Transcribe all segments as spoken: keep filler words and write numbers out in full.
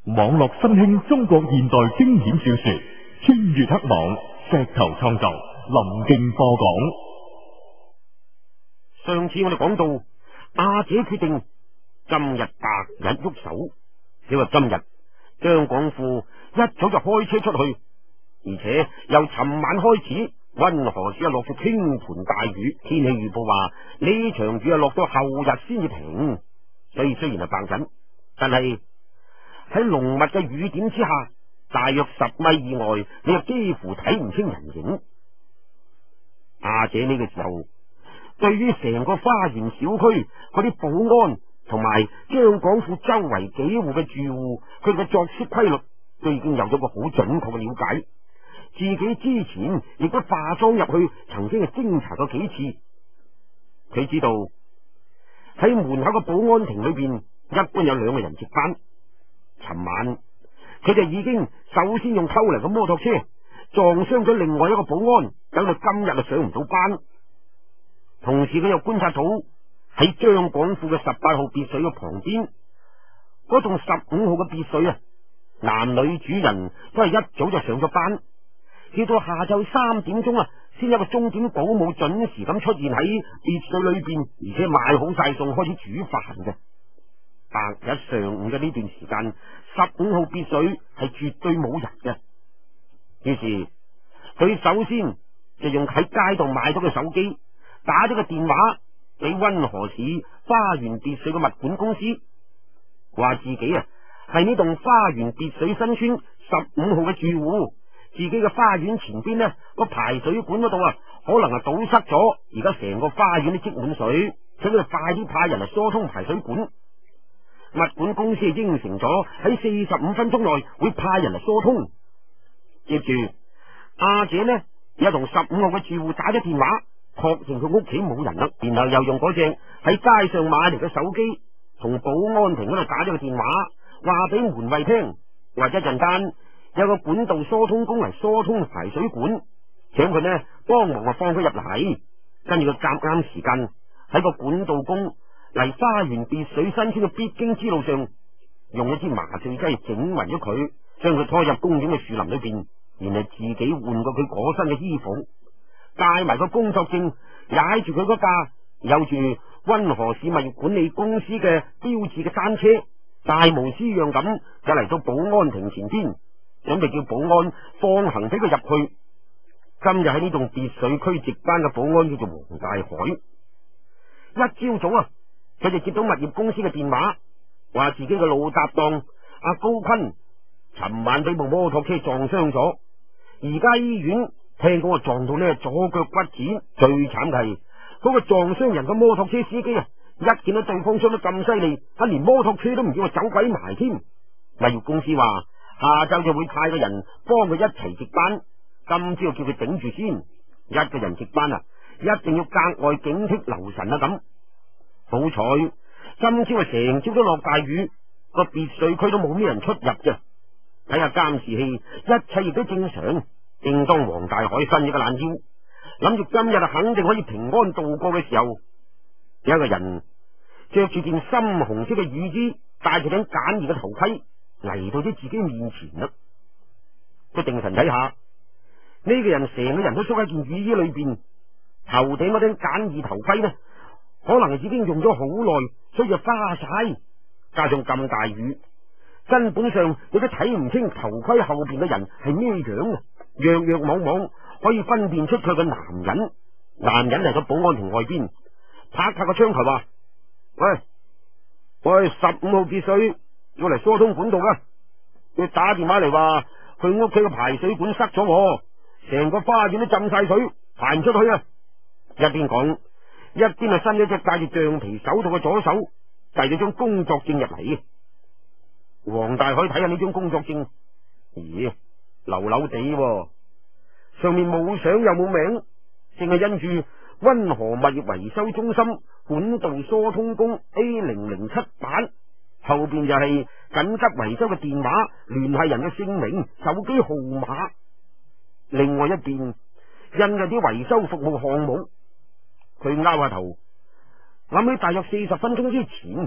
網絡新興中國現代經典小說《穿越黑網》，石頭創作，林敬播講。 上次我哋講到，阿姐決定今日白日喐手，因為今日張廣富一早就開車出去，而且由尋晚開始，溫河市啊落咗傾盆大雨，天氣預報話呢場雨啊落到後日先至停，所以雖然係白日，但係喺濃密嘅雨點之下，大約十米以外，你又幾乎睇唔清人影。阿姐呢個時候，對於成個花園小區嗰啲保安同埋張廣富周圍幾戶嘅住戶，佢嘅作息規律都已經有咗個好準確嘅了解。自己之前亦都化妝入去，曾經係偵查過幾次。佢知道喺門口嘅保安亭裏邊，一般有兩個人值班。尋晚佢就已經首先用偷嚟嘅摩托車撞傷咗另外一個保安，等到今日就上唔到班。同時佢又觀察到喺張廣富嘅十八號別墅嘅旁邊，嗰棟十五號嘅別墅啊，男女主人都係一早就上咗班，至到下晝三點鐘啊，先有個鐘點保姆準時咁出現喺別墅裏邊，而且買好晒餸開始煮飯嘅。白日上午嘅呢段時間，十五號別墅係絕對冇人嘅。於是佢首先就用喺街度買咗個手機，打咗個電話俾溫河市花園別墅嘅物管公司，話自己啊係呢棟花園別墅新村十五號嘅住戶，自己嘅花園前邊呢個排水管嗰度啊可能係堵塞咗，而家成個花園都積滿水，請佢快啲派人嚟疏通排水管。物管公司應承咗喺四十五分鐘內會派人嚟疏通。接住阿姐呢又同十五號嘅住戶打咗電話，確認佢屋企冇人啦，然後又用嗰隻喺街上買嚟嘅手機同保安亭嗰度打咗個電話，話俾門衛聽，或者一陣間有個管道疏通工嚟疏通排水管，請佢呢幫忙啊放佢入嚟。跟住佢夾啱時間喺個管道工嚟花園別墅新村嘅必經之路上，用一支麻醉劑整暈咗佢，將佢拖入公園嘅樹林裏邊，然後自己換過佢裹身嘅衣服，帶埋個工作證，踩住佢嗰架有住溫河市物業管理公司嘅標誌嘅單車，大模斯樣咁就嚟到保安亭前邊，準備叫保安放行俾佢入去。今日喺呢棟別墅區值班嘅保安叫做黃大海。一朝早啊，佢就接到物業公司嘅電話，話自己嘅老搭檔阿高坤尋晚俾部摩托車撞傷咗，而家醫院聽講啊撞到呢左腳骨折，最慘嘅係嗰個撞傷人嘅摩托車司機啊，一見到對方傷得咁犀利，啊連摩托車都唔叫佢走鬼埋添。物業公司話下晝就會派個人幫佢一齊值班，今朝叫佢頂住先，一個人值班啊，一定要格外警惕留神啊咁。好彩今朝啊成朝都落大雨，個別墅區都冇咩人出入嘅。睇下監視器，一切亦都正常。正當黃大海伸咗個懶腰，諗住今日啊肯定可以平安度過嘅時候，有一個人着住件深紅色嘅雨衣，戴住頂簡易嘅頭盔嚟到咗自己面前啦。佢定神睇下，呢個人成個人都縮喺件雨衣裏邊，頭頂嗰頂簡易頭盔呢，可能係已經用咗好耐，所以就花晒，加上咁大雨，根本上你都睇唔清頭盔後邊嘅人係咩樣啊！若若莽莽，可以分辨出佢個男人。男人嚟到保安亭外邊，拍拍個窗台話：喂，我係十五號別墅要嚟疏通管道啊！佢打電話嚟話佢屋企個排水管塞咗，我成個花園都浸晒水，排唔出去啊！一邊講，一邊係伸咗隻戴住橡皮手套嘅左手遞咗張工作證入嚟。黃大海睇下呢張工作證，咦，流流地喎，上面冇相又冇名，淨係印住溫河物業維修中心管道疏通工 A 零零七版，後邊就係緊急維修嘅電話、聯繫人嘅姓名、手機號碼。另外一邊印嘅啲維修服務項目。佢拗下頭，諗起大約四十分鐘之前，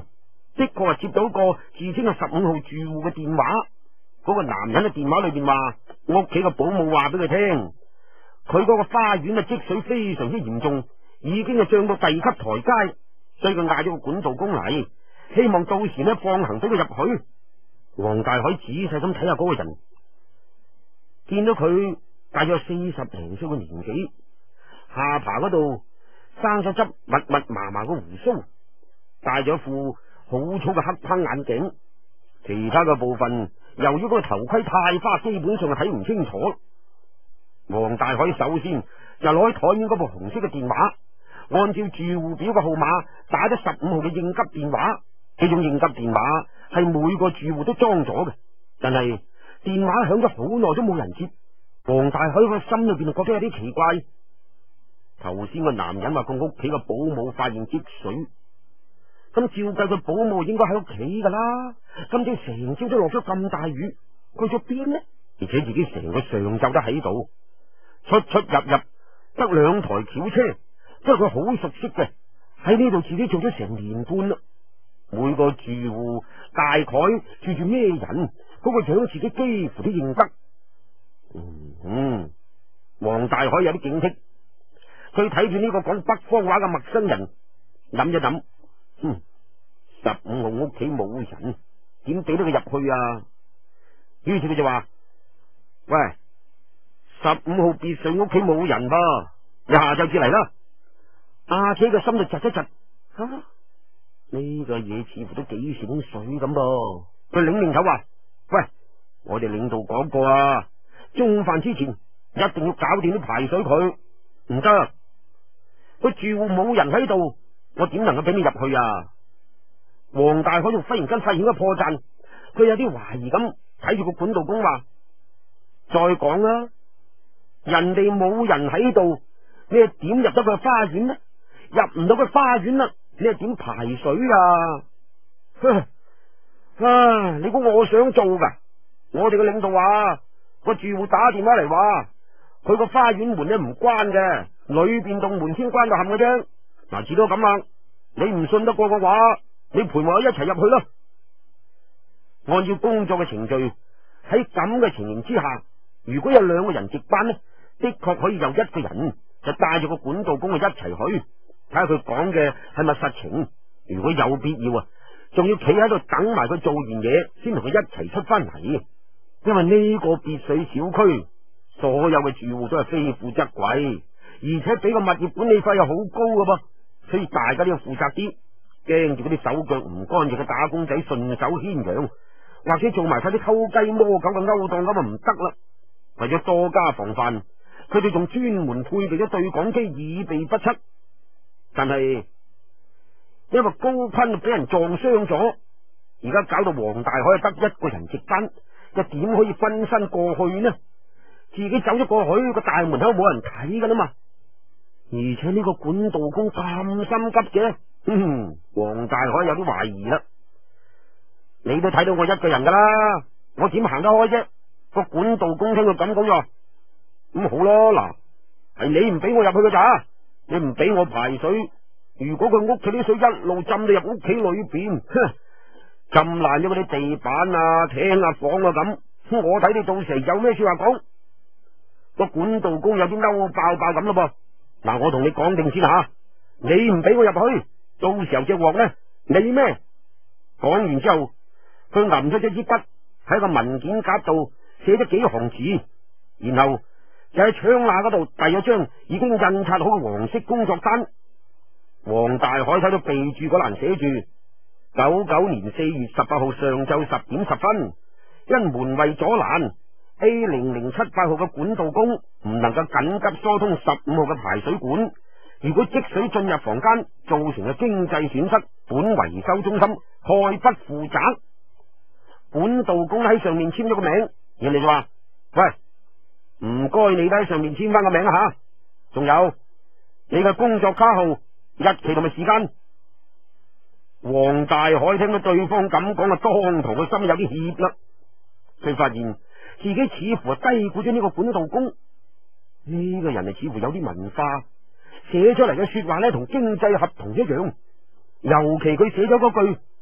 的確係接到一個自稱係十五號住戶嘅電話。嗰個男人嘅電話裏邊話，屋企嘅保姆話俾佢聽，佢嗰個花園啊積水非常之嚴重，已經係漲到第二級台階，所以佢嗌咗個管道工嚟，希望到時呢放行俾佢入去。黃大海仔細咁睇下嗰個人，見到佢大約四十零歲嘅年紀，下巴嗰度生咗執密密麻麻嘅胡鬚，戴咗副好粗嘅黑框眼鏡，其他嘅部分由於嗰個頭盔太花，基本上係睇唔清楚。黃大海首先就攞喺台面嗰部紅色嘅電話，按照住戶表嘅號碼打咗十五號嘅應急電話。呢種應急電話係每個住戶都裝咗嘅，但係電話響咗好耐都冇人接。黃大海個心裏邊覺得有啲奇怪。頭先個男人話個屋企嘅保姆發現積水，咁照計佢保姆應該喺屋企噶啦。今朝成朝都落咗咁大雨，去咗邊呢？而且自己成個上晝都喺度，出出入入得兩台轎車，即係佢好熟悉嘅。喺呢度自己做咗成年半啦。每個住戶大概住住咩人，嗰個樣自己幾乎都認得。嗯嗯，黃大海有啲警惕，佢睇住呢個講北方話嘅陌生人，諗一諗，嗯，十五號屋企冇人，點俾得佢入去啊？於是佢就話：喂，十五號別墅屋企冇人噃，你下晝至嚟啦。阿姐嘅心就窒一窒，吓、啊、呢、這個嘢似乎都幾醒水咁噃。佢擰擰頭話：喂，我哋領導講過啊，中午飯之前一定要搞掂啲排水渠，唔得，個住戶冇人喺度，我點能夠俾你入去啊？黃大海仲忽然間發現咗破綻，佢有啲懷疑咁睇住個管道工話：再講啦，人哋冇人喺度，你係點入得佢花園呢？入唔到佢花園啦，你係點排水啊？啊！你估我想做噶？我哋嘅領導話，個住戶打電話嚟話，佢個花園門咧唔關嘅，裏邊棟門先關到冚嘅啫。嗱，至多咁啦，你唔信得過嘅話，你陪我一齊入去啦。按照工作嘅程序，喺咁嘅情形之下，如果有兩個人值班呢，的確可以有一個人就帶住個管道工去一齊去，睇下佢講嘅係咪實情。如果有必要啊，仲要企喺度等埋佢做完嘢，先同佢一齊出翻嚟。因為呢個別墅小區所有嘅住戶都係非富則貴，而且俾個物業管理費又好高噶噃，所以大家都要負責啲，驚住嗰啲手腳唔乾淨嘅打工仔順手牽羊，或者做埋晒啲偷雞摸狗嘅勾當，咁啊唔得啦。為咗多加防範，佢哋仲專門配備咗對講機以備不測。但係因為高坤俾人撞傷咗，而家搞到黃大海得一個人值班，又點可以分身過去呢？自己走咗過去，個大門口冇人睇噶啦嘛。而且呢個管道工咁心急嘅，嗯，黃大海有啲懷疑啦。你都睇到我一個人噶啦，我點行得開啫？個管道工聽佢咁講咗，咁好咯。嗱，係你唔俾我入去噶咋？你唔俾我排水，如果佢屋企啲水一路浸到入屋企裏邊，浸爛咗嗰啲地板啊、廳啊、房啊咁，我睇你到時有咩說話講？個管道工有啲嬲爆爆咁咯噃。嗱，我同你講定先吓，你唔俾我入去，到時候隻鑊呢，你孭？講完之後，佢揞出咗支筆喺個文件夾度寫咗幾行字，然後就喺窗罅嗰度遞咗張已經印刷好嘅黃色工作單。黃大海睇到備注嗰欄寫住：九九年四月十八號上晝十點十分，因門衛阻攔 A 零零七八號嘅管道工唔能夠緊急疏通十五號嘅排水管，如果積水進入房間造成嘅經濟損失，本維修中心概不負責。管道工喺上面簽咗個名，人哋就話：喂，唔該你喺上面簽翻個名啊吓，仲有你嘅工作卡號、日期同埋時間。黃大海聽到對方咁講啊，當堂個心有啲怯啦。佢發現自己似乎係低估咗呢個管道工，呢個人係似乎有啲文化，寫出嚟嘅說話呢同經濟合同一樣。尤其佢寫咗嗰句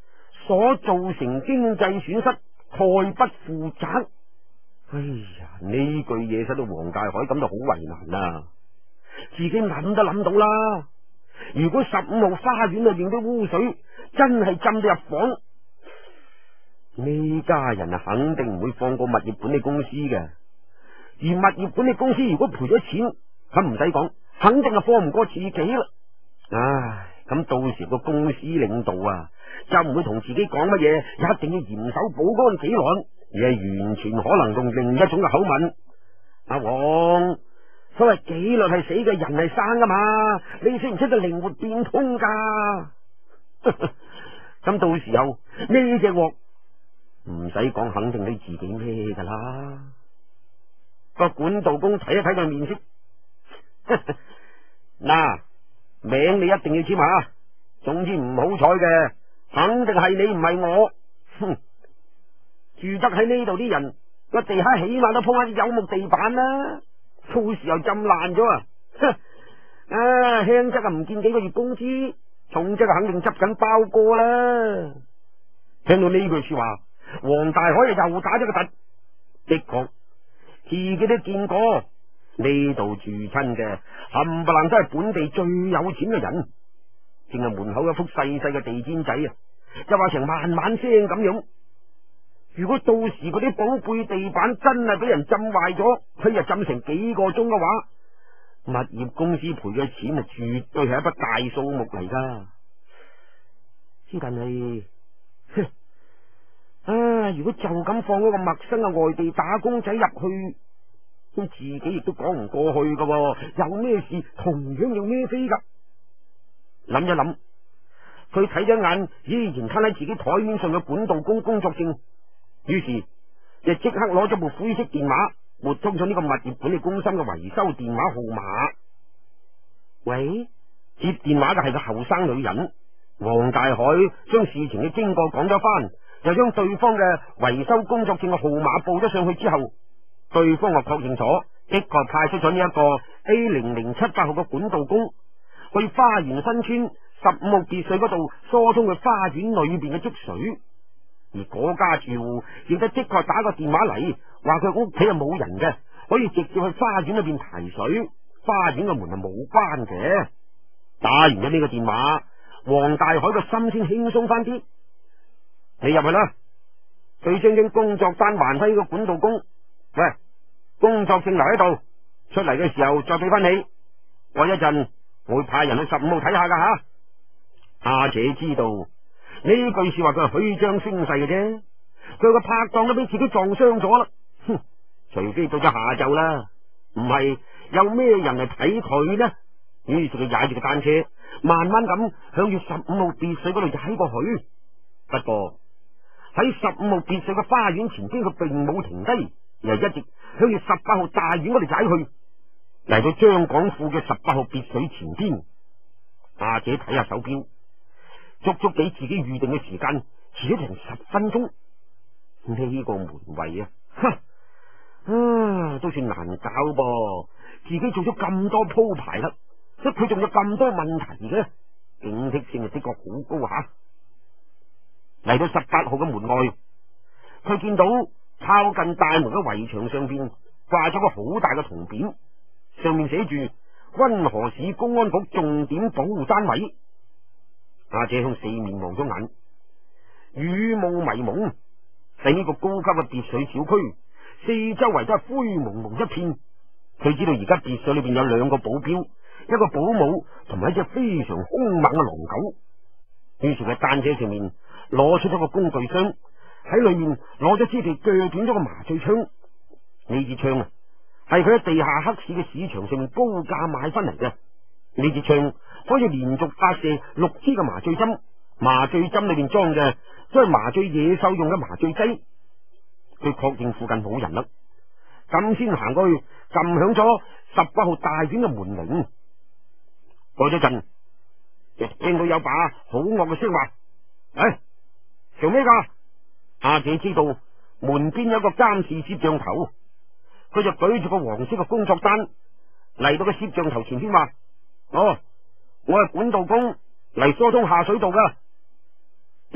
所造成經濟損失概不負責。哎呀，呢句嘢使到黃大海感到好為難啊！自己諗都諗到啦，如果十五號花園裏邊啲污水真係浸到入房，呢家人啊肯定唔會放過物業管理公司嘅。而物業管理公司如果賠咗錢，咁唔使講，肯定係放唔過自己啦。唉，咁到時個公司領導啊，就唔會同自己講乜嘢，一定要嚴守保安紀律，而係完全可能用另一種嘅口吻。阿黃，所謂紀律係死嘅，人係生噶嘛，你識唔識得靈活變通噶？咁到時候呢隻鑊唔使講，肯定你自己孭噶啦。個管道工睇一睇佢面色，嗱，名你一定要簽下，總之唔好彩嘅，肯定係你唔係我。哼，住得喺呢度啲人個地下起碼都鋪下啲柚木地板啦，到時候浸爛咗啊！啊，輕則啊唔見幾個月工資，重則啊肯定執緊包過啦。聽到呢句說話，黃大海又打咗個突，的確。自己都見過呢度住親嘅冚唪唥都係本地最有錢嘅人，淨係門口有幅細細嘅地氈仔啊，就話成萬萬聲咁樣。如果到時嗰啲寶貝地板真係俾人浸壞咗，佢又浸成幾個鐘嘅話，物業公司賠嘅錢啊，絕對係一筆大數目嚟噶。之但係，啊！如果就咁放嗰個陌生嘅外地打工仔入去，咁自己亦都講唔過去噶，有咩事同樣要孭飛噶。諗一諗，佢睇咗眼依然攤喺自己台面上嘅管道工工作證，於是就即刻攞咗部灰色電話，撥通咗呢個物業管理中心嘅維修電話號碼。喂，接電話嘅係個後生女人。黃大海將事情嘅經過講咗翻，又將對方嘅維修工作證嘅號碼報咗上去之後，對方就確認咗，的確派出咗呢一個 A 零零七八號嘅管道工去花園新村十五號別墅嗰度疏通佢花園裏邊嘅積水，而嗰家住戶亦都的確打個電話嚟，話佢屋企係冇人嘅，可以直接去花園裏邊提水，花園嘅門係冇關嘅。打完咗呢個電話，黃大海個心先輕鬆翻啲。你入去啦，佢將張工作單還翻呢個管道工。喂，工作證留喺度，出嚟嘅時候再俾翻你。我一陣我會派人去十五號睇下噶吓。阿姐知道呢句說話佢係虛張聲勢嘅啫，佢個拍檔都俾自己撞傷咗啦。哼，除非到咗下晝啦，唔係有咩人嚟睇佢呢？於是佢踩住個單車，慢慢咁向住十五號別墅嗰度踩過去。不過喺十五號別墅嘅花園前邊，佢並冇停低，而係一直向住十八號大院嗰度踩去。嚟到張廣富嘅十八號別墅前邊，阿姐睇下手錶，足足比自己預定嘅時間遲咗成十分鐘。呢個門衛啊，啊都算難搞噃，自己做咗咁多鋪排啦，即佢仲有咁多問題嘅，警惕性係的確好高吓。嚟到十八號嘅門外，佢見到靠近大門嘅圍牆上邊掛咗個好大嘅銅匾，上面寫住溫河市公安局重點保護單位。阿姐向四面望咗眼，雨霧迷蒙，喺呢個高級嘅別墅小區，四周圍都係灰蒙蒙一片。佢知道而家別墅裏邊有兩個保鏢，一個保姆同埋一隻非常兇猛嘅狼狗。於是佢單車上面攞出咗個工具箱，喺裏面攞咗支被鋸短咗個麻醉槍。呢支槍啊，係佢喺地下黑市嘅市場上面高價買翻嚟嘅。呢支槍可以連續發射六支嘅麻醉針，麻醉針裏邊裝嘅都係麻醉野獸用嘅麻醉劑。佢確認附近冇人啦，咁先行過去撳響咗十八號大院嘅門鈴。過咗陣，就聽到有把好惡嘅聲話：哎，做咩噶？阿姐知道門邊有個監視攝像頭，佢就舉住個黃色嘅工作單嚟到個攝像頭前邊話：哦，我係管道工嚟疏通下水道噶。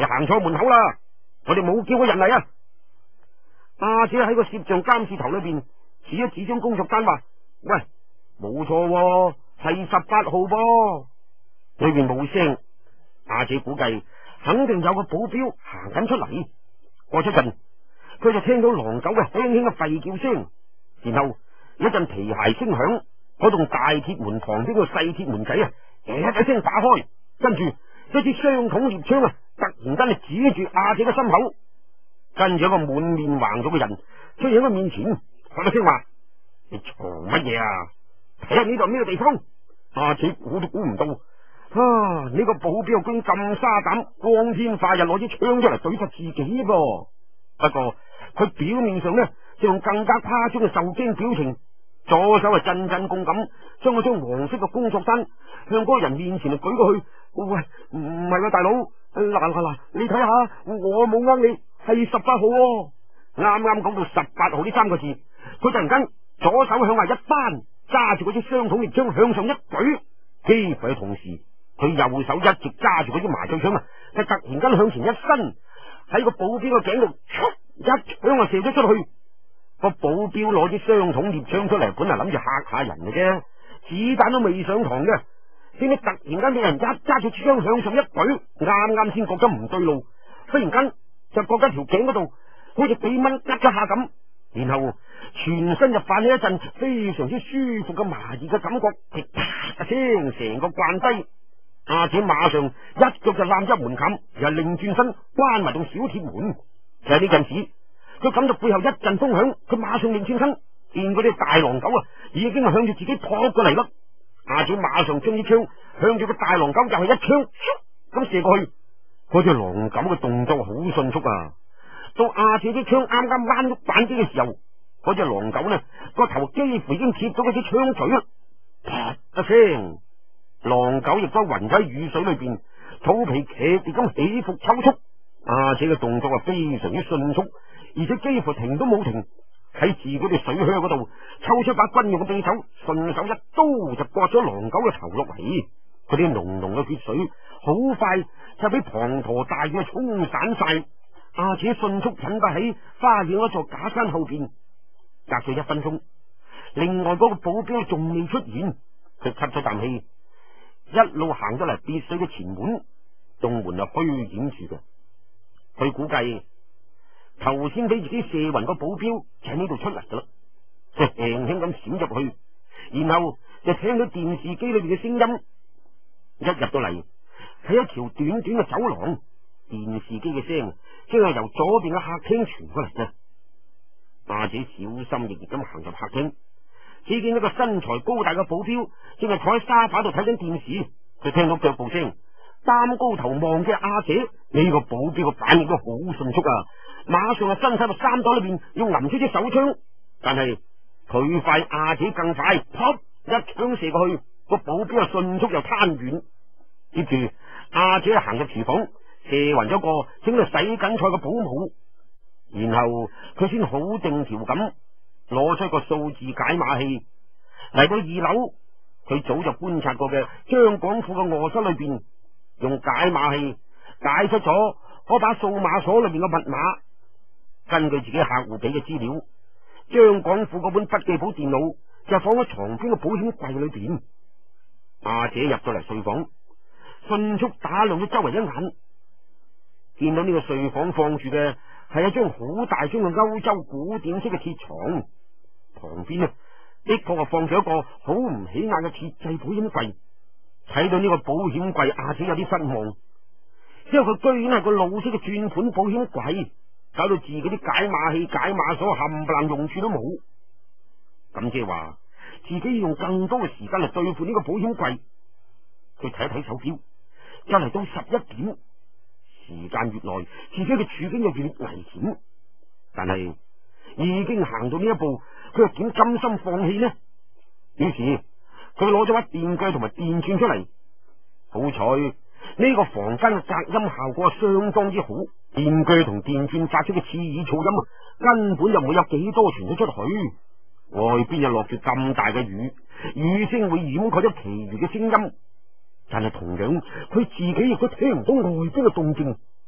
你行錯門口啦，我哋冇叫過人嚟啊！阿姐喺個攝像監視頭裏邊指一指張工作單，話：喂，冇錯，係十八號噃。裏邊冇聲，阿姐估計肯定有個保鏢行緊出嚟。過咗陣，佢就聽到狼狗嘅輕輕嘅吠叫聲，然後一陣皮鞋聲響，嗰棟大鐵門旁邊個細鐵門仔啊，一一聲打開，跟住一支雙筒獵槍啊，突然間就指住阿姐嘅心口，跟住一個滿面橫咗嘅人出現喺佢面前，開咗聲話：你嘈乜嘢啊？睇下呢度咩個地方？阿姐估都估唔到。啊！呢、這個保鏢居然咁沙膽，光天化日攞支槍出嚟對實自己噃。不過佢表面上呢，就用更加誇張嘅受驚表情，左手係震震共咁將嗰張黃色嘅工作單向嗰個人面前就舉過去。喂，唔係喎，大佬，嗱嗱嗱，你睇下，我冇呃你，係十八號喎。啱啱講到十八號呢三個字，佢突然間左手向下一扳，揸住嗰支雙筒獵槍向上一舉，幾乎喺同時。佢右手一直揸住嗰支麻醉槍啊，就突然間向前一伸，喺個保鏢個頸度，一槍就射咗出去。個保鏢攞支雙筒獵槍出嚟，本嚟諗住嚇下人嘅啫，子彈都未上膛嘅，點解突然間俾人一揸住槍向上一舉，啱啱先覺得唔對路，忽然間就覺得條頸嗰度好似俾蚊拮一下咁，然後全身就泛起一陣非常之舒服嘅麻熱嘅感覺，啪一聲成個慣低。阿姐馬上一腳就攬入門檻，又擰轉身關埋棟小鐵門。就喺呢陣時，佢感到背後一陣風響，佢馬上擰轉身，見嗰啲大狼狗啊，已經係向住自己撲過嚟啦。阿姐馬上將啲槍向住個大狼狗就係一槍咁射過去。嗰隻狼狗嘅動作好迅速啊！到阿姐啲槍啱啱掹喐扳機嘅時候，嗰隻狼狗呢個頭幾乎已經貼到嗰支槍嘴啦，啪一聲。狼狗亦都暈喺雨水裏邊，肚皮劇烈咁起伏抽搐。阿姐嘅動作係非常之迅速，而且幾乎停都冇停，喺自己嘅水靴嗰度抽出把軍用嘅匕首，順手一刀就割咗狼狗嘅頭落嚟。嗰啲濃濃嘅血水好快就俾滂沱大雨沖散晒。阿姐迅速滾返喺花園嗰座假山後邊。隔咗一分鐘，另外嗰個保鏢仲未出現，佢吸咗啖氣。一路行咗嚟別墅嘅前門，棟門就虛掩住嘅。佢估計頭先俾自己射暈個保鏢就喺呢度出嚟噶啦，就輕輕咁閃入去，然後就聽到電視機裏邊嘅聲音。一入到嚟係一條短短嘅走廊，電視機嘅聲正係由左邊嘅客廳傳過嚟嘅。阿姐小心翼翼咁行入客廳，只見一個身材高大嘅保鏢正係坐喺沙發度睇緊電視，佢聽到腳步聲，擔高頭望嘅阿姐，呢、這個保鏢嘅反應都好迅速啊！馬上啊伸手入衫袋裏邊要揞出支手槍，但係佢快阿姐更快，噗一槍射過去，個保鏢啊迅速又癱軟。接住阿姐行入廚房，射暈咗個正喺度洗緊菜嘅保姆，然後佢先好定條咁攞出個數字解碼器，嚟到二樓，佢早就觀察過嘅張廣富嘅臥室裏邊，用解碼器解出咗嗰把數碼鎖裏邊嘅密碼。根據自己客戶俾嘅資料，張廣富嗰本筆記簿電腦就放喺床邊嘅保險櫃裏邊。阿姐入咗嚟睡房，迅速打量咗周圍一眼，見到呢個睡房放住嘅係一張好大張嘅歐洲古典式嘅鐵床，旁邊呢的確係放住一個好唔起眼嘅鐵製保險櫃。睇到呢個保險櫃，阿姐有啲失望，因為佢居然係個老式嘅轉盤保險櫃，搞到自己啲解碼器、解碼鎖冚唪唥用處都冇。咁即係話自己要用更多嘅時間嚟對付呢個保險櫃。佢睇一睇手錶，就嚟到十一點，時間越耐，自己嘅處境就越危險。但係已經行到呢一步，佢又點甘心放棄呢？於是佢攞咗把電鋸同埋電鑽出嚟。好彩呢個房間嘅隔音效果相當之好，電鋸同電鑽發出嘅刺耳噪音根本就唔會有幾多傳咗出去。外邊又落住咁大嘅雨，雨聲會掩蓋咗其餘嘅聲音，但係同樣佢自己亦都聽唔到外邊嘅動靜。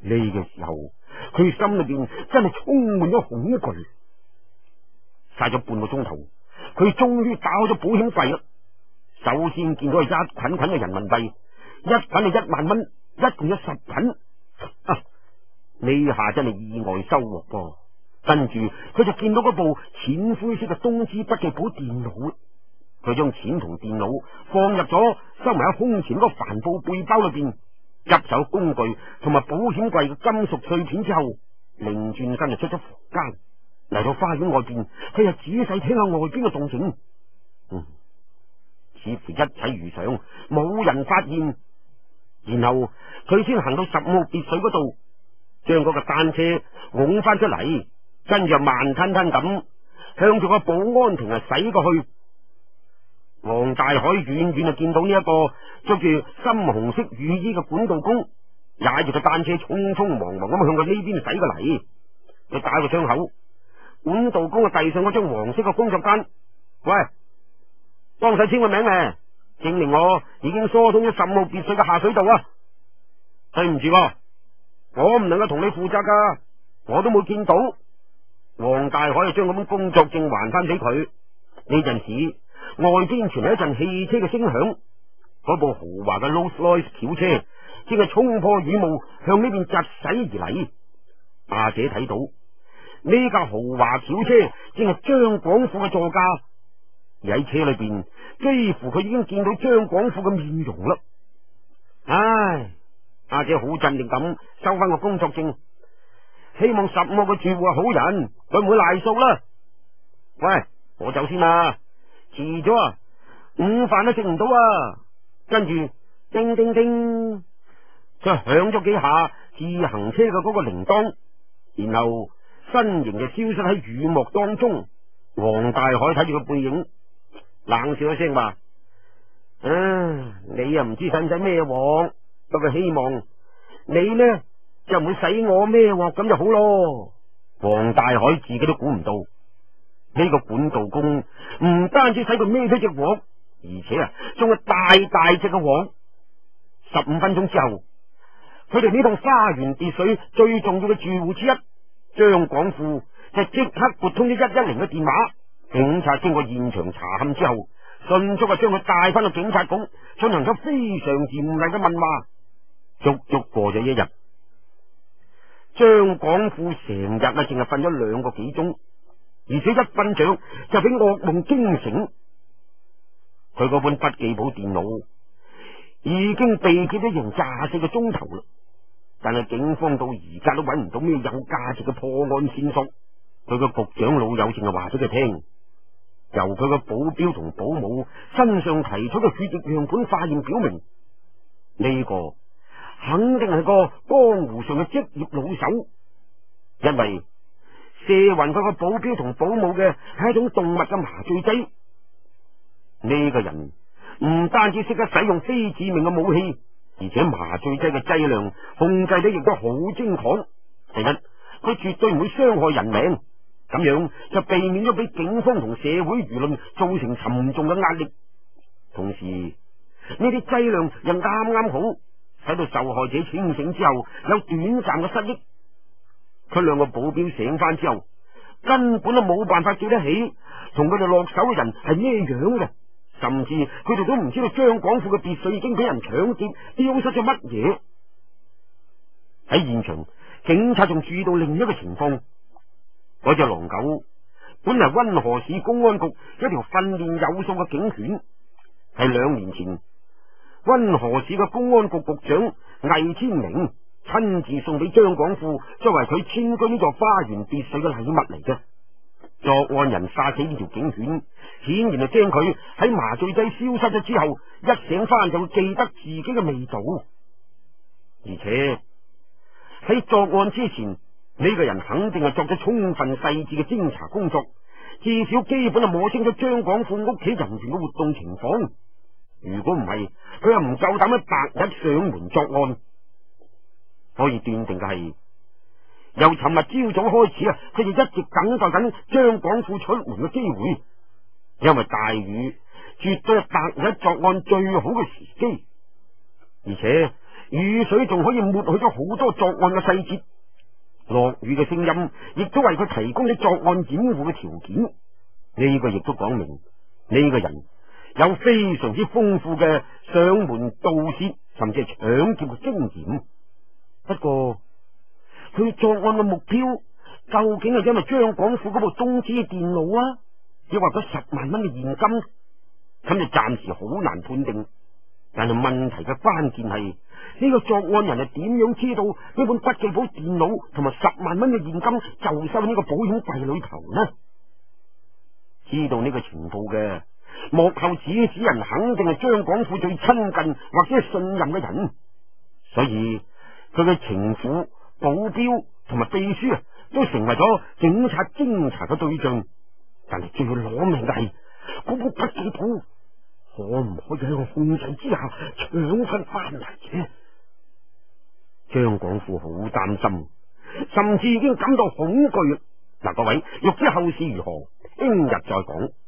呢個時候，佢心裏邊真係充滿咗恐懼。晒咗半個鐘頭，佢終於打開咗保險櫃啦。首先見到係一捆捆嘅人民幣，一捆係一萬蚊，一共有十捆。啊，呢下真係意外收穫噃。跟住佢就見到嗰部淺灰色嘅東芝筆記簿電腦，佢將錢同電腦放入咗收埋喺胸前嗰個帆布背包裏邊，入手工具同埋保險櫃嘅金屬碎片之後，擰轉身就出咗房間，嚟到花園外邊，佢就仔細聽下外邊嘅動靜。嗯，似乎一切如常，冇人發現。然後佢先行到十五號別墅嗰度，將嗰個單車拱翻出嚟，跟住慢吞吞咁向住個保安亭啊駛過去。黃大海遠遠就見到呢一個着住深紅色雨衣嘅管道工，踩住個單車匆匆忙忙咁向佢呢邊駛過嚟。佢打個窗口，管道工啊遞上嗰張黃色嘅工作單，喂，幫手簽個名咧，證明我已經疏通咗十五號別墅嘅下水道啊！對唔住，我唔能夠同你負責噶，我都冇見到。黃大海就將嗰本工作證還翻俾佢。呢陣時，外邊傳嚟一陣汽車嘅聲響，嗰部豪華嘅 Rolls-Royce 轎車正係衝破雨霧向呢邊疾駛而嚟。阿姐睇到呢架豪華轎車正係張廣富嘅座駕，而喺車裏邊幾乎佢已經見到張廣富嘅面容啦。唉，阿姐好鎮定咁收翻個工作證，希望十五號嘅住戶係好人，佢唔會賴數啦。喂，我走先啦，遲咗啊，午飯都食唔到啊。跟住叮叮叮，就響咗幾下自行車嘅嗰個鈴鐺，然後身形就消失喺雨幕當中。黃大海睇住個背影，冷笑一聲話：啊，你又唔知使唔使咩鑊，不過希望你呢就唔會使我咩鑊咁就好咯。黃大海自己都估唔到，呢個管道工唔單止使佢孭出隻鑊，而且啊仲係大大隻嘅鑊。十五分鐘之後，佢哋呢棟花園別墅最重要嘅住戶之一張廣富就即刻撥通咗一一零嘅電話。警察經過現場查勘之後，迅速啊將佢帶翻到警察局，進行咗非常嚴厲嘅問話。足足過咗一日，張廣富成日啊淨係瞓咗兩個幾鐘，而且一瞓着就俾噩夢驚醒。佢嗰本筆記簿電腦已經被劫咗成廿四個鐘頭啦，但係警方到而家都揾唔到咩有價值嘅破案線索。佢個局長老友淨係話俾佢聽，由佢個保鏢同保姆身上提出嘅血液樣本化驗表明，呢個肯定係個江湖上嘅職業老手，因為射暈佢個保鏢同保姆嘅係一種動物嘅麻醉劑。呢個人唔單止識得使用非致命嘅武器，而且麻醉劑嘅劑量控制得亦都好精確。第一，佢絕對唔會傷害人命，咁樣就避免咗俾警方同社會輿論造成沉重嘅壓力。同時，呢啲劑量又啱啱好，使到受害者清醒之後有短暫嘅失憶。佢兩個保鏢醒翻之後，根本都冇辦法記得起同佢哋落手嘅人係咩樣嘅，甚至佢哋都唔知道張廣富嘅別墅已經俾人搶劫，丟失咗乜嘢。喺現場，警察仲注意到另一個情況，嗰隻狼狗本嚟溫河市公安局一條訓練有素嘅警犬，係兩年前溫河市嘅公安局局長魏千明親自送俾張廣富作為佢遷居呢座花園別墅嘅禮物嚟嘅。作案人殺死呢條警犬，顯然係驚佢喺麻醉劑消失咗之後，一醒翻就會記得自己嘅味道。而且喺作案之前，呢、這個人肯定係作咗充分細緻嘅偵查工作，至少基本係摸清咗張廣富屋企人員嘅活動情況。如果唔係，佢又唔夠膽喺白日上門作案。可以斷定嘅係，由尋日朝早開始啊，佢哋一直等待緊張廣富出門嘅機會，因為大雨絕對係白日作案最好嘅時機。而且雨水仲可以抹去咗好多作案嘅細節，落雨嘅聲音亦都為佢提供咗作案掩護嘅條件。呢個亦都講明呢個人有非常之豐富嘅上門盜竊甚至係搶劫嘅經驗。不過佢作案嘅目標究竟係因為張廣富嗰部中資嘅電腦啊，抑或嗰十萬蚊嘅現金，咁就暫時好難判定。但係問題嘅關鍵係呢個作案人係點樣知道呢本筆記簿電腦同埋十萬蚊嘅現金就收喺呢個保險櫃裏頭呢？知道呢個情報嘅幕後指使人肯定係張廣富最親近或者係信任嘅人，所以佢嘅情婦、保鏢同埋秘書啊，都成為咗警察偵查嘅對象。但係最攞命嘅係嗰本筆記簿，可唔可以喺我控制之下搶翻翻嚟嘅？張廣富好擔心，甚至已經感到恐懼。嗱，各位欲知後事如何，聽日再講。